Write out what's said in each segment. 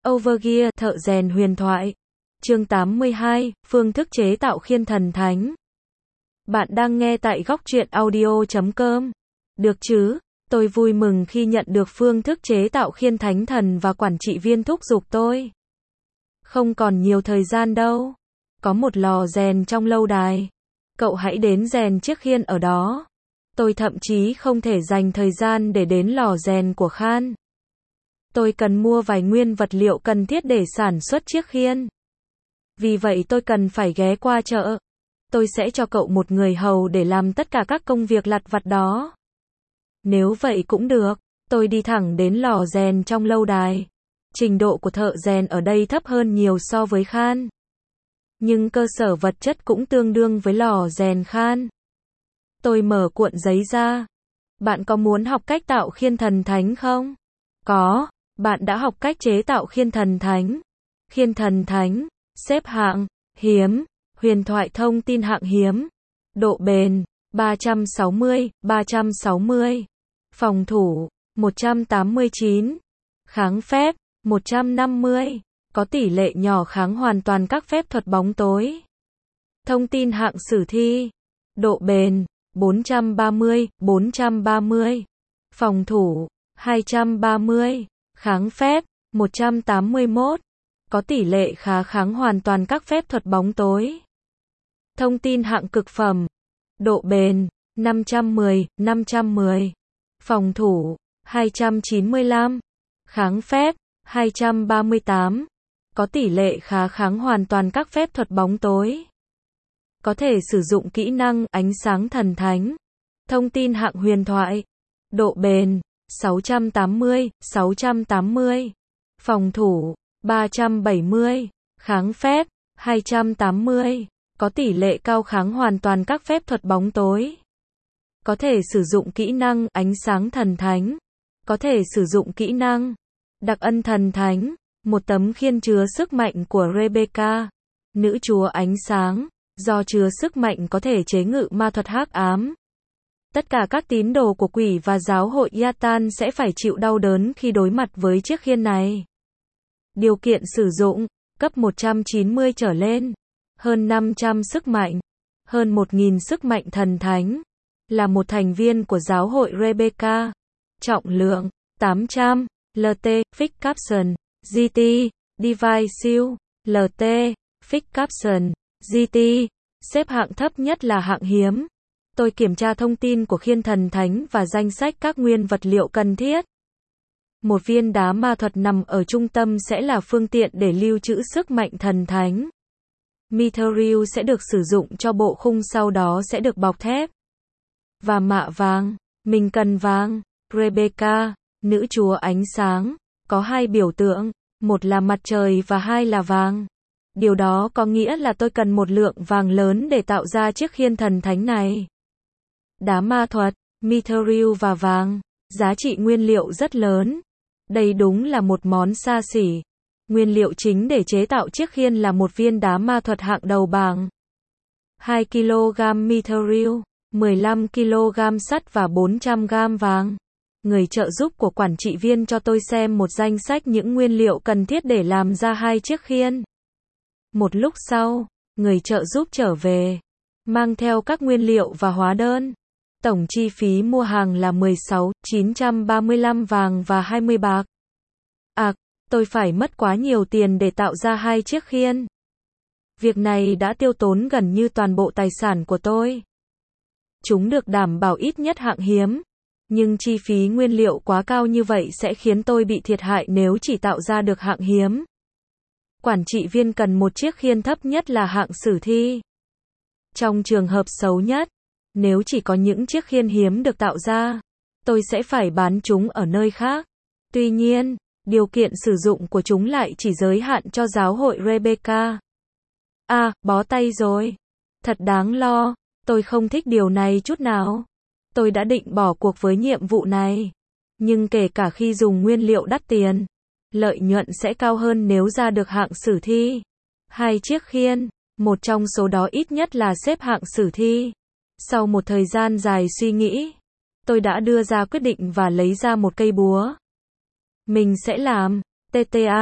Overgear, thợ rèn huyền thoại. Chương 82, phương thức chế tạo khiên thần thánh. Bạn đang nghe tại góc truyện audio.com. Được chứ? Tôi vui mừng khi nhận được phương thức chế tạo khiên thánh thần và quản trị viên thúc giục tôi. Không còn nhiều thời gian đâu. Có một lò rèn trong lâu đài. Cậu hãy đến rèn chiếc khiên ở đó. Tôi thậm chí không thể dành thời gian để đến lò rèn của Khan. Tôi cần mua vài nguyên vật liệu cần thiết để sản xuất chiếc khiên. Vì vậy tôi cần phải ghé qua chợ. Tôi sẽ cho cậu một người hầu để làm tất cả các công việc lặt vặt đó. Nếu vậy cũng được, tôi đi thẳng đến lò rèn trong lâu đài. Trình độ của thợ rèn ở đây thấp hơn nhiều so với Khan. Nhưng cơ sở vật chất cũng tương đương với lò rèn Khan. Tôi mở cuộn giấy ra. Bạn có muốn học cách tạo khiên thần thánh không? Có. Bạn đã học cách chế tạo khiên thần thánh. Khiên thần thánh, xếp hạng, hiếm, huyền thoại thông tin hạng hiếm. Độ bền, 360. Phòng thủ, 189. Kháng phép, 150. Có tỷ lệ nhỏ kháng hoàn toàn các phép thuật bóng tối. Thông tin hạng sử thi. Độ bền, 430. Phòng thủ, 230. Kháng phép, 181. Có tỷ lệ khá kháng hoàn toàn các phép thuật bóng tối. Thông tin hạng cực phẩm. Độ bền, 510. Phòng thủ, 295. Kháng phép, 238. Có tỷ lệ khá kháng hoàn toàn các phép thuật bóng tối. Có thể sử dụng kỹ năng ánh sáng thần thánh. Thông tin hạng huyền thoại. Độ bền, 680. Phòng thủ, 370. Kháng phép, 280. Có tỷ lệ cao kháng hoàn toàn các phép thuật bóng tối. Có thể sử dụng kỹ năng ánh sáng thần thánh. Có thể sử dụng kỹ năng đặc ân thần thánh. Một tấm khiên chứa sức mạnh của Rebecca, nữ chúa ánh sáng, do chứa sức mạnh có thể chế ngự ma thuật hắc ám. Tất cả các tín đồ của quỷ và giáo hội Yatan sẽ phải chịu đau đớn khi đối mặt với chiếc khiên này. Điều kiện sử dụng, cấp 190 trở lên, hơn 500 sức mạnh, hơn 1000 sức mạnh thần thánh, là một thành viên của giáo hội Rebecca. Trọng lượng, 800, LT, Fix Capson, GT, Divine Shield, LT, Fix Capson, GT, xếp hạng thấp nhất là hạng hiếm. Tôi kiểm tra thông tin của khiên thần thánh và danh sách các nguyên vật liệu cần thiết. Một viên đá ma thuật nằm ở trung tâm sẽ là phương tiện để lưu trữ sức mạnh thần thánh. Mithril sẽ được sử dụng cho bộ khung, sau đó sẽ được bọc thép và mạ vàng. Mình cần vàng. Rebecca, nữ chúa ánh sáng, có hai biểu tượng, một là mặt trời và hai là vàng. Điều đó có nghĩa là tôi cần một lượng vàng lớn để tạo ra chiếc khiên thần thánh này. Đá ma thuật, Mithril và vàng, giá trị nguyên liệu rất lớn. Đây đúng là một món xa xỉ. Nguyên liệu chính để chế tạo chiếc khiên là một viên đá ma thuật hạng đầu bảng, 2 kg Mithril, 15 kg sắt và 400 g vàng. Người trợ giúp của quản trị viên cho tôi xem một danh sách những nguyên liệu cần thiết để làm ra hai chiếc khiên. Một lúc sau, người trợ giúp trở về, mang theo các nguyên liệu và hóa đơn. Tổng chi phí mua hàng là 16.935 vàng và 20 bạc. Tôi phải mất quá nhiều tiền để tạo ra hai chiếc khiên. Việc này đã tiêu tốn gần như toàn bộ tài sản của tôi. Chúng được đảm bảo ít nhất hạng hiếm. Nhưng chi phí nguyên liệu quá cao như vậy sẽ khiến tôi bị thiệt hại nếu chỉ tạo ra được hạng hiếm. Quản trị viên cần một chiếc khiên thấp nhất là hạng sử thi. Trong trường hợp xấu nhất, nếu chỉ có những chiếc khiên hiếm được tạo ra, tôi sẽ phải bán chúng ở nơi khác. Tuy nhiên, điều kiện sử dụng của chúng lại chỉ giới hạn cho giáo hội Rebecca. Bó tay rồi. Thật đáng lo, tôi không thích điều này chút nào. Tôi đã định bỏ cuộc với nhiệm vụ này. Nhưng kể cả khi dùng nguyên liệu đắt tiền, lợi nhuận sẽ cao hơn nếu ra được hạng sử thi. Hai chiếc khiên, một trong số đó ít nhất là xếp hạng sử thi. Sau một thời gian dài suy nghĩ, tôi đã đưa ra quyết định và lấy ra một cây búa. Mình sẽ làm, Teteang,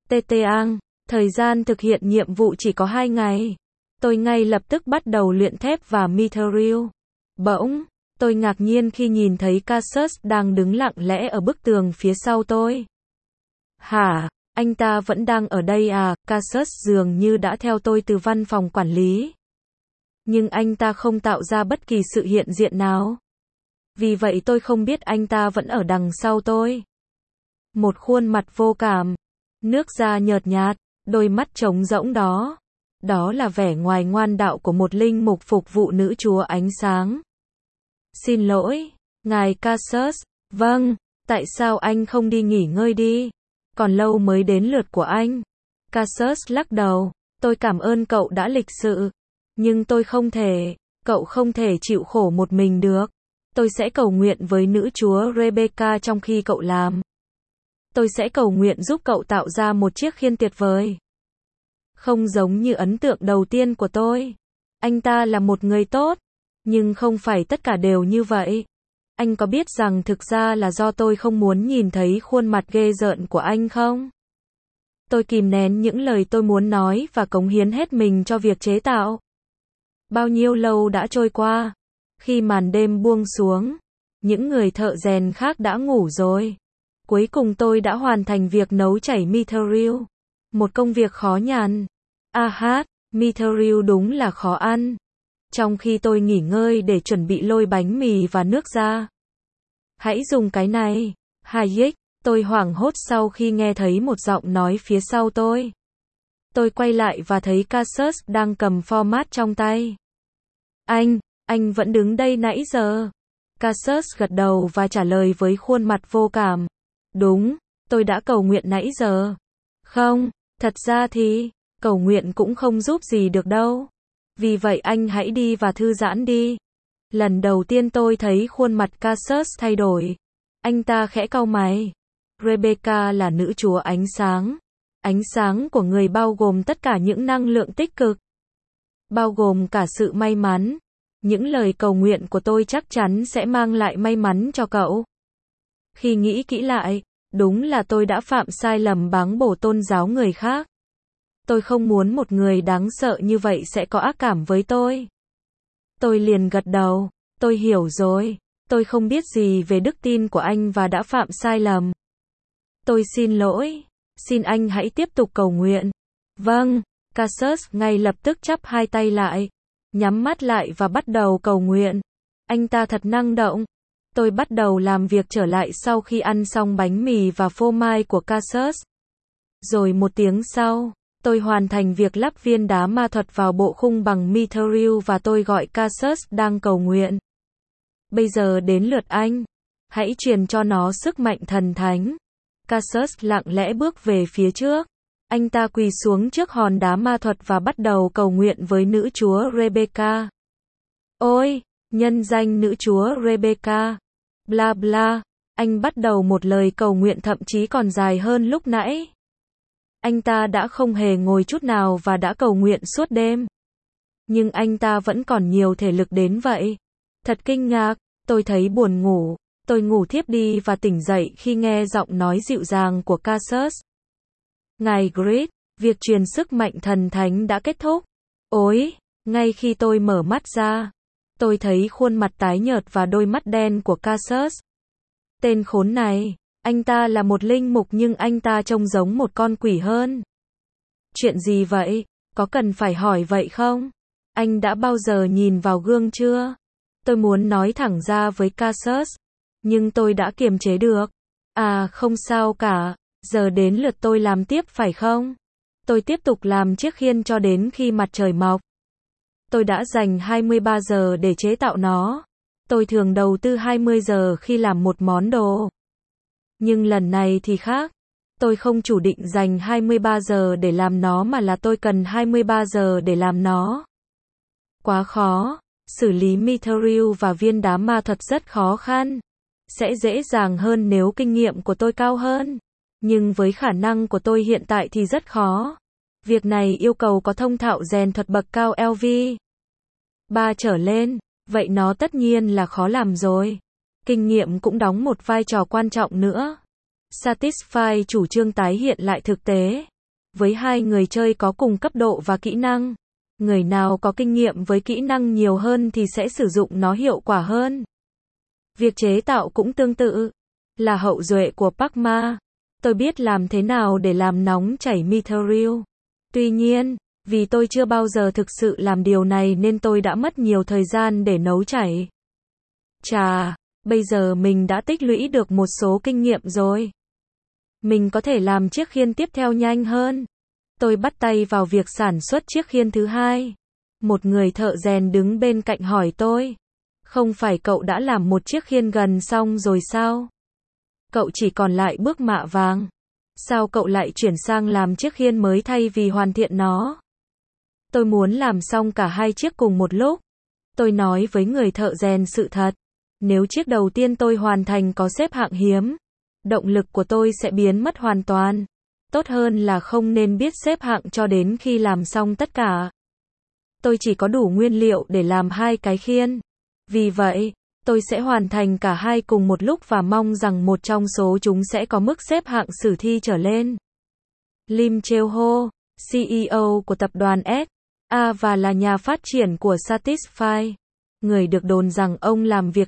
TTang, thời gian thực hiện nhiệm vụ chỉ có 2 ngày. Tôi ngay lập tức bắt đầu luyện thép và Mithril. Bỗng, tôi ngạc nhiên khi nhìn thấy Cassius đang đứng lặng lẽ ở bức tường phía sau tôi. Hả, anh ta vẫn đang ở đây à? Cassius dường như đã theo tôi từ văn phòng quản lý. Nhưng anh ta không tạo ra bất kỳ sự hiện diện nào. Vì vậy tôi không biết anh ta vẫn ở đằng sau tôi. Một khuôn mặt vô cảm, nước da nhợt nhạt, đôi mắt trống rỗng đó. Đó là vẻ ngoài ngoan đạo của một linh mục phục vụ nữ chúa ánh sáng. Xin lỗi, ngài Cassius. Vâng, tại sao anh không đi nghỉ ngơi đi? Còn lâu mới đến lượt của anh. Cassius lắc đầu, tôi cảm ơn cậu đã lịch sự. Nhưng tôi không thể, cậu không thể chịu khổ một mình được. Tôi sẽ cầu nguyện với nữ chúa Rebecca trong khi cậu làm. Tôi sẽ cầu nguyện giúp cậu tạo ra một chiếc khiên tuyệt vời. Không giống như ấn tượng đầu tiên của tôi. Anh ta là một người tốt, nhưng không phải tất cả đều như vậy. Anh có biết rằng thực ra là do tôi không muốn nhìn thấy khuôn mặt ghê rợn của anh không? Tôi kìm nén những lời tôi muốn nói và cống hiến hết mình cho việc chế tạo. Bao nhiêu lâu đã trôi qua? Khi màn đêm buông xuống, những người thợ rèn khác đã ngủ rồi. Cuối cùng tôi đã hoàn thành việc nấu chảy Mithril. Một công việc khó nhằn. Mithril đúng là khó ăn. Trong khi tôi nghỉ ngơi để chuẩn bị lôi bánh mì và nước ra. Hãy dùng cái này. Hayek, tôi hoảng hốt sau khi nghe thấy một giọng nói phía sau tôi. Tôi quay lại và thấy Cassius đang cầm format trong tay. Anh vẫn đứng đây nãy giờ. Cassius gật đầu và trả lời với khuôn mặt vô cảm. Đúng, tôi đã cầu nguyện nãy giờ. Không, thật ra thì, cầu nguyện cũng không giúp gì được đâu. Vì vậy anh hãy đi và thư giãn đi. Lần đầu tiên tôi thấy khuôn mặt Cassius thay đổi. Anh ta khẽ cau mày. Rebecca là nữ chúa ánh sáng. Ánh sáng của người bao gồm tất cả những năng lượng tích cực. Bao gồm cả sự may mắn. Những lời cầu nguyện của tôi chắc chắn sẽ mang lại may mắn cho cậu. Khi nghĩ kỹ lại, đúng là tôi đã phạm sai lầm báng bổ tôn giáo người khác. Tôi không muốn một người đáng sợ như vậy sẽ có ác cảm với tôi. Tôi liền gật đầu, tôi hiểu rồi. Tôi không biết gì về đức tin của anh và đã phạm sai lầm. Tôi xin lỗi. Xin anh hãy tiếp tục cầu nguyện. Vâng, Cassius ngay lập tức chắp hai tay lại, nhắm mắt lại và bắt đầu cầu nguyện. Anh ta thật năng động. Tôi bắt đầu làm việc trở lại sau khi ăn xong bánh mì và phô mai của Cassius. Rồi 1 tiếng sau, tôi hoàn thành việc lắp viên đá ma thuật vào bộ khung bằng Mithril và tôi gọi Cassius đang cầu nguyện. Bây giờ đến lượt anh. Hãy truyền cho nó sức mạnh thần thánh. Cassius lặng lẽ bước về phía trước. Anh ta quỳ xuống trước hòn đá ma thuật và bắt đầu cầu nguyện với nữ chúa Rebecca. Ôi, nhân danh nữ chúa Rebecca. Bla bla. Anh bắt đầu một lời cầu nguyện thậm chí còn dài hơn lúc nãy. Anh ta đã không hề ngồi chút nào và đã cầu nguyện suốt đêm. Nhưng anh ta vẫn còn nhiều thể lực đến vậy. Thật kinh ngạc, tôi thấy buồn ngủ. Tôi ngủ thiếp đi và tỉnh dậy khi nghe giọng nói dịu dàng của Cassius. Ngài Grid, việc truyền sức mạnh thần thánh đã kết thúc. Ôi, ngay khi tôi mở mắt ra, tôi thấy khuôn mặt tái nhợt và đôi mắt đen của Cassius. Tên khốn này, anh ta là một linh mục nhưng anh ta trông giống một con quỷ hơn. Chuyện gì vậy? Có cần phải hỏi vậy không? Anh đã bao giờ nhìn vào gương chưa? Tôi muốn nói thẳng ra với Cassius, nhưng tôi đã kiềm chế được. À, không sao cả, giờ đến lượt tôi làm tiếp phải không? Tôi tiếp tục làm chiếc khiên cho đến khi mặt trời mọc. Tôi đã dành 23 giờ để chế tạo nó. Tôi thường đầu tư 20 giờ khi làm một món đồ. Nhưng lần này thì khác. Tôi không chủ định dành 23 giờ để làm nó mà là tôi cần 23 giờ để làm nó. Quá khó. Xử lý Mithril và viên đá ma thuật rất khó khăn. Sẽ dễ dàng hơn nếu kinh nghiệm của tôi cao hơn. Nhưng với khả năng của tôi hiện tại thì rất khó. Việc này yêu cầu có thông thạo rèn thuật bậc cao LV 3 trở lên. Vậy nó tất nhiên là khó làm rồi. Kinh nghiệm cũng đóng một vai trò quan trọng nữa. Satisfy chủ trương tái hiện lại thực tế. với hai người chơi có cùng cấp độ và kỹ năng. Người nào có kinh nghiệm với kỹ năng nhiều hơn thì sẽ sử dụng nó hiệu quả hơn. Việc chế tạo cũng tương tự. Là hậu duệ của Pacma, tôi biết làm thế nào để làm nóng chảy Mithril. Tuy nhiên, vì tôi chưa bao giờ thực sự làm điều này nên tôi đã mất nhiều thời gian để nấu chảy. Chà, bây giờ mình đã tích lũy được một số kinh nghiệm rồi. Mình có thể làm chiếc khiên tiếp theo nhanh hơn. Tôi bắt tay vào việc sản xuất chiếc khiên thứ hai. Một người thợ rèn đứng bên cạnh hỏi tôi. Không phải cậu đã làm một chiếc khiên gần xong rồi sao? Cậu chỉ còn lại bước mạ vàng. Sao cậu lại chuyển sang làm chiếc khiên mới thay vì hoàn thiện nó? Tôi muốn làm xong cả hai chiếc cùng một lúc. Tôi nói với người thợ rèn sự thật. Nếu chiếc đầu tiên tôi hoàn thành có xếp hạng hiếm, động lực của tôi sẽ biến mất hoàn toàn. Tốt hơn là không nên biết xếp hạng cho đến khi làm xong tất cả. Tôi chỉ có đủ nguyên liệu để làm hai cái khiên. Vì vậy, tôi sẽ hoàn thành cả hai cùng một lúc và mong rằng một trong số chúng sẽ có mức xếp hạng sử thi trở lên. Lim Cheo-ho, CEO của tập đoàn S.A. và là nhà phát triển của Satisfy. Người được đồn rằng ông làm việc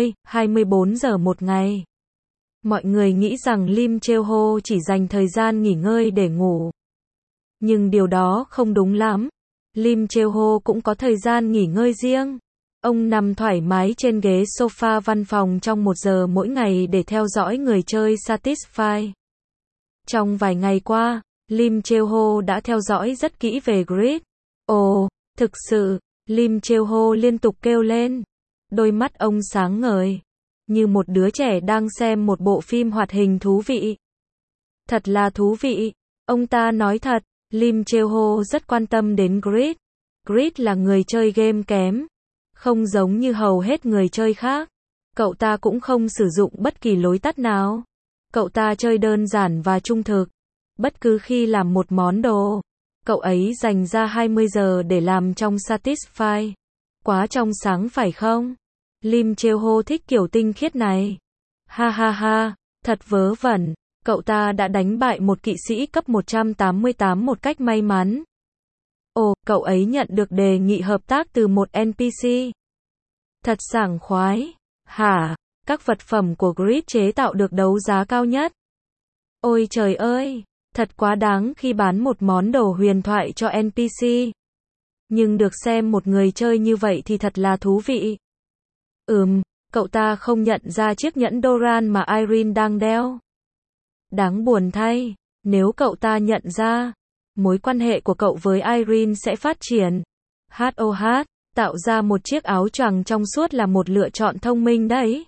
20-24 giờ một ngày. Mọi người nghĩ rằng Lim Cheo-ho chỉ dành thời gian nghỉ ngơi để ngủ. Nhưng điều đó không đúng lắm. Lim Cheo-ho cũng có thời gian nghỉ ngơi riêng. Ông nằm thoải mái trên ghế sofa văn phòng trong 1 giờ mỗi ngày để theo dõi người chơi Satisfy. Trong vài ngày qua, Lim Cheo-ho đã theo dõi rất kỹ về Grid. Ồ, thực sự, Lim Cheo-ho liên tục kêu lên. Đôi mắt ông sáng ngời, như một đứa trẻ đang xem một bộ phim hoạt hình thú vị. Thật là thú vị, ông ta nói thật. Lim Cheo-ho rất quan tâm đến Grid. Grid là người chơi game kém. Không giống như hầu hết người chơi khác. Cậu ta cũng không sử dụng bất kỳ lối tắt nào. Cậu ta chơi đơn giản và trung thực. Bất cứ khi làm một món đồ, cậu ấy dành ra 20 giờ để làm trong Satisfy. Quá trong sáng phải không? Lim Cheo-ho thích kiểu tinh khiết này. Ha ha ha, thật vớ vẩn. Cậu ta đã đánh bại một kỵ sĩ cấp 188 một cách may mắn. Ồ, cậu ấy nhận được đề nghị hợp tác từ một NPC. Thật sảng khoái. Hả? Các vật phẩm của Grid chế tạo được đấu giá cao nhất. Ôi trời ơi, thật quá đáng khi bán một món đồ huyền thoại cho NPC. Nhưng được xem một người chơi như vậy thì thật là thú vị. Cậu ta không nhận ra chiếc nhẫn Doran mà Irene đang đeo. Đáng buồn thay, nếu cậu ta nhận ra, mối quan hệ của cậu với Irene sẽ phát triển. HOH, tạo ra một chiếc áo choàng trong suốt là một lựa chọn thông minh đấy.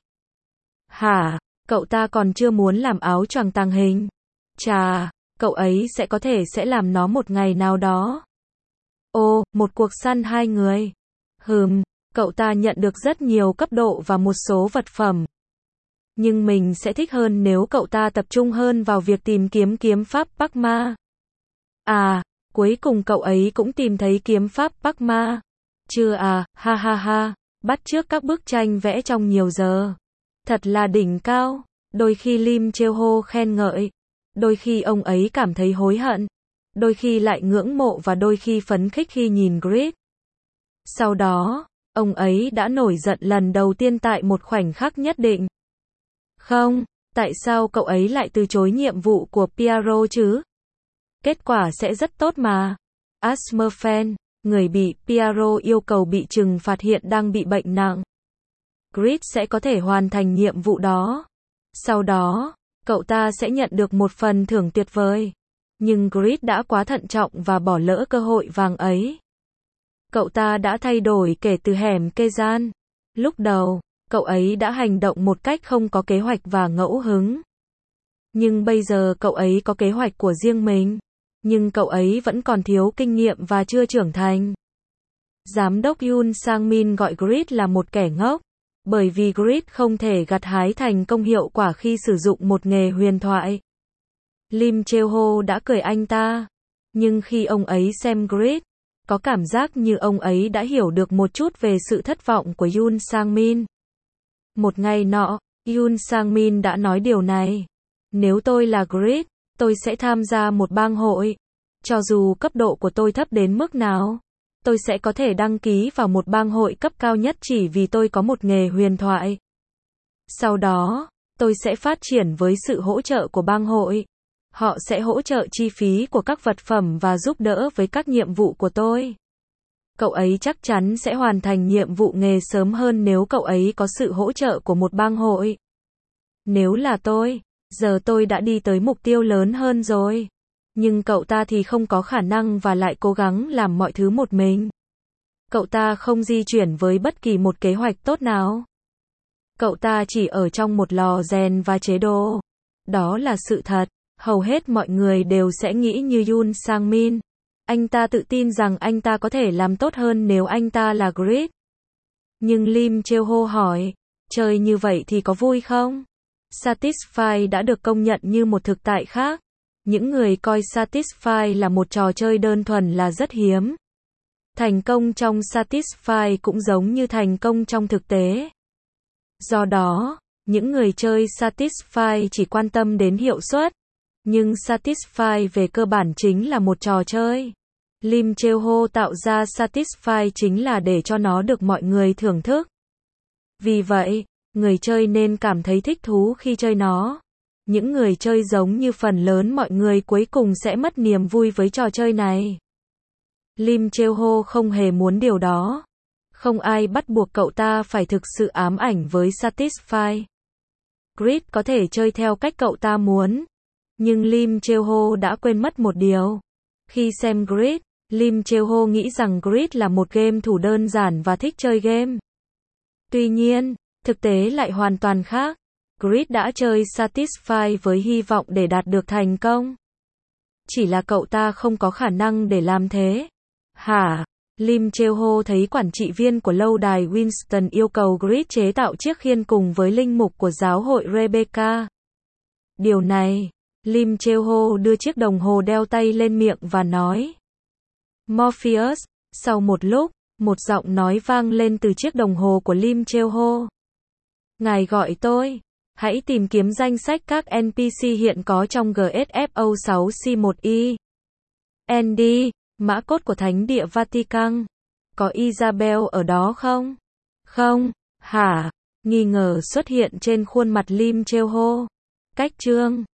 Hả, cậu ta còn chưa muốn làm áo choàng tàng hình. Chà, cậu ấy có thể sẽ làm nó một ngày nào đó. Ồ, một cuộc săn hai người. Cậu ta nhận được rất nhiều cấp độ và một số vật phẩm. Nhưng mình sẽ thích hơn nếu cậu ta tập trung hơn vào việc tìm kiếm kiếm pháp Pacma. À, cuối cùng cậu ấy cũng tìm thấy kiếm pháp Pacma. Chưa à, ha ha ha, bắt chước các bức tranh vẽ trong nhiều giờ. Thật là đỉnh cao. Đôi khi Lim Cheo-ho khen ngợi. Đôi khi ông ấy cảm thấy hối hận. Đôi khi lại ngưỡng mộ và đôi khi phấn khích khi nhìn Grid. Sau đó, ông ấy đã nổi giận lần đầu tiên tại một khoảnh khắc nhất định. Không, tại sao cậu ấy lại từ chối nhiệm vụ của Piero chứ? Kết quả sẽ rất tốt mà. Asmerfen, người bị Piero yêu cầu bị trừng phạt hiện đang bị bệnh nặng. Grid sẽ có thể hoàn thành nhiệm vụ đó. Sau đó, cậu ta sẽ nhận được một phần thưởng tuyệt vời. Nhưng Grid đã quá thận trọng và bỏ lỡ cơ hội vàng ấy. Cậu ta đã thay đổi kể từ hẻm kê gian. Lúc đầu, cậu ấy đã hành động một cách không có kế hoạch và ngẫu hứng. Nhưng bây giờ cậu ấy có kế hoạch của riêng mình. Nhưng cậu ấy vẫn còn thiếu kinh nghiệm và chưa trưởng thành. Giám đốc Yoon Sang-min gọi Grid là một kẻ ngốc. Bởi vì Grid không thể gặt hái thành công hiệu quả khi sử dụng một nghề huyền thoại. Lim Cheo-ho đã cười anh ta. Nhưng khi ông ấy xem Grid, có cảm giác như ông ấy đã hiểu được một chút về sự thất vọng của Yoon Sang-min. Một ngày nọ, Yoon Sang-min đã nói điều này. Nếu tôi là Grid, tôi sẽ tham gia một bang hội. Cho dù cấp độ của tôi thấp đến mức nào, tôi sẽ có thể đăng ký vào một bang hội cấp cao nhất chỉ vì tôi có một nghề huyền thoại. Sau đó, tôi sẽ phát triển với sự hỗ trợ của bang hội. Họ sẽ hỗ trợ chi phí của các vật phẩm và giúp đỡ với các nhiệm vụ của tôi. Cậu ấy chắc chắn sẽ hoàn thành nhiệm vụ nghề sớm hơn nếu cậu ấy có sự hỗ trợ của một bang hội. Nếu là tôi, giờ tôi đã đi tới mục tiêu lớn hơn rồi. Nhưng cậu ta thì không có khả năng và lại cố gắng làm mọi thứ một mình. Cậu ta không di chuyển với bất kỳ một kế hoạch tốt nào. Cậu ta chỉ ở trong một lò rèn và chế độ. Đó là sự thật. Hầu hết mọi người đều sẽ nghĩ như Yoon Sang-min. Anh ta tự tin rằng anh ta có thể làm tốt hơn nếu anh ta là Grid. Nhưng Lim Cheo-ho hỏi, chơi như vậy thì có vui không? Satisfy đã được công nhận như một thực tại khác. Những người coi Satisfy là một trò chơi đơn thuần là rất hiếm. Thành công trong Satisfy cũng giống như thành công trong thực tế. Do đó, những người chơi Satisfy chỉ quan tâm đến hiệu suất. Nhưng Satisfy về cơ bản chính là một trò chơi. Lim Cheo-ho tạo ra Satisfy chính là để cho nó được mọi người thưởng thức. Vì vậy, người chơi nên cảm thấy thích thú khi chơi nó. Những người chơi giống như phần lớn mọi người cuối cùng sẽ mất niềm vui với trò chơi này. Lim Cheo-ho không hề muốn điều đó. Không ai bắt buộc cậu ta phải thực sự ám ảnh với Satisfy. Grid có thể chơi theo cách cậu ta muốn. Nhưng Lim Cheo-ho đã quên mất một điều. Khi xem Grid, Lim Cheo-ho nghĩ rằng Grid là một game thủ đơn giản và thích chơi game. Tuy nhiên, thực tế lại hoàn toàn khác. Grid đã chơi Satisfy với hy vọng để đạt được thành công. Chỉ là cậu ta không có khả năng để làm thế. Hả? Lim Cheo-ho thấy quản trị viên của lâu đài Winston yêu cầu Grid chế tạo chiếc khiên cùng với linh mục của giáo hội Rebecca. Điều này, Lim Cheo-ho đưa chiếc đồng hồ đeo tay lên miệng và nói. Morpheus, sau một lúc, một giọng nói vang lên từ chiếc đồng hồ của Lim Cheo-ho. Ngài gọi tôi. Hãy tìm kiếm danh sách các NPC hiện có trong GSFO 6C1I. Andy, mã code của Thánh địa Vatican. Có Isabel ở đó không? Không, hả? Nghi ngờ xuất hiện trên khuôn mặt Lim Cheo-ho. Cách chương